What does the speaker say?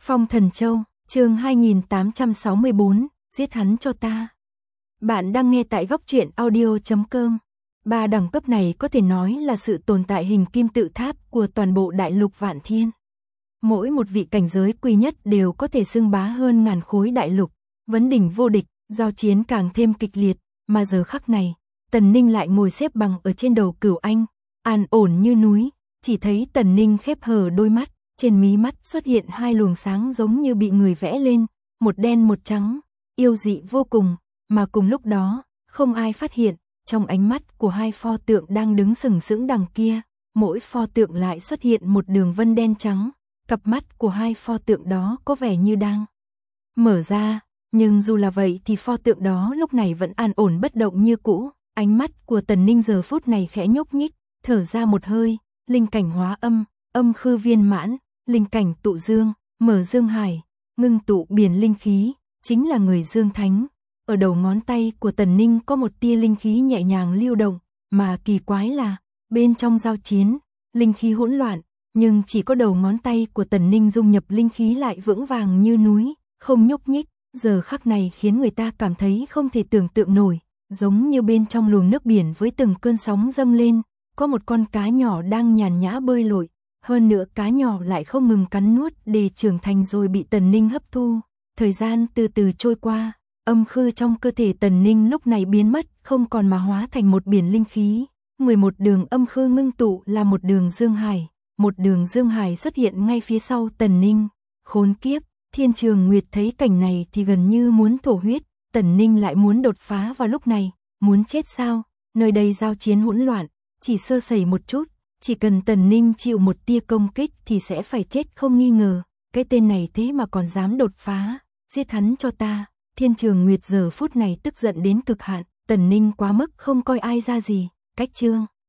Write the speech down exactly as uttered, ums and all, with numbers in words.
Phong Thần Châu, chương hai nghìn tám trăm sáu mươi bốn, giết hắn cho ta. Bạn đang nghe tại góc truyện audio chấm com. Ba đẳng cấp này có thể nói là sự tồn tại hình kim tự tháp của toàn bộ đại lục Vạn Thiên. Mỗi một vị cảnh giới quý nhất đều có thể xưng bá hơn ngàn khối đại lục, vấn đỉnh vô địch, giao chiến càng thêm kịch liệt, mà giờ khắc này, Tần Ninh lại ngồi xếp bằng ở trên đầu Cửu Anh, an ổn như núi, chỉ thấy Tần Ninh khép hờ đôi mắt, trên mí mắt xuất hiện hai luồng sáng giống như bị người vẽ lên, một đen một trắng, yêu dị vô cùng, mà cùng lúc đó, không ai phát hiện, trong ánh mắt của hai pho tượng đang đứng sừng sững đằng kia, mỗi pho tượng lại xuất hiện một đường vân đen trắng, cặp mắt của hai pho tượng đó có vẻ như đang mở ra, nhưng dù là vậy thì pho tượng đó lúc này vẫn an ổn bất động như cũ, ánh mắt của Tần Ninh giờ phút này khẽ nhúc nhích, thở ra một hơi, linh cảnh hóa âm, âm khư viên mãn, linh cảnh tụ dương, mở dương hải, ngưng tụ biển linh khí, chính là người dương thánh. Ở đầu ngón tay của Tần Ninh có một tia linh khí nhẹ nhàng lưu động, mà kỳ quái là, bên trong giao chiến, linh khí hỗn loạn, nhưng chỉ có đầu ngón tay của Tần Ninh dung nhập linh khí lại vững vàng như núi, không nhúc nhích, giờ khắc này khiến người ta cảm thấy không thể tưởng tượng nổi, giống như bên trong luồng nước biển với từng cơn sóng dâng lên, có một con cá nhỏ đang nhàn nhã bơi lội, hơn nữa cá nhỏ lại không ngừng cắn nuốt để trưởng thành rồi bị Tần Ninh hấp thu. Thời gian từ từ trôi qua, âm khư trong cơ thể Tần Ninh lúc này biến mất, không còn mà hóa thành một biển linh khí. mười một đường âm khư ngưng tụ là một đường dương hải, một đường dương hải xuất hiện ngay phía sau Tần Ninh. Khốn kiếp, Thiên Trường Nguyệt thấy cảnh này thì gần như muốn thổ huyết, Tần Ninh lại muốn đột phá vào lúc này, muốn chết sao? Nơi đây giao chiến hỗn loạn, chỉ sơ sẩy một chút, chỉ cần Tần Ninh chịu một tia công kích thì sẽ phải chết không nghi ngờ, cái tên này thế mà còn dám đột phá, giết hắn cho ta. Thiên Trường Nguyệt giờ phút này tức giận đến cực hạn, Tần Ninh quá mức không coi ai ra gì, cách chương.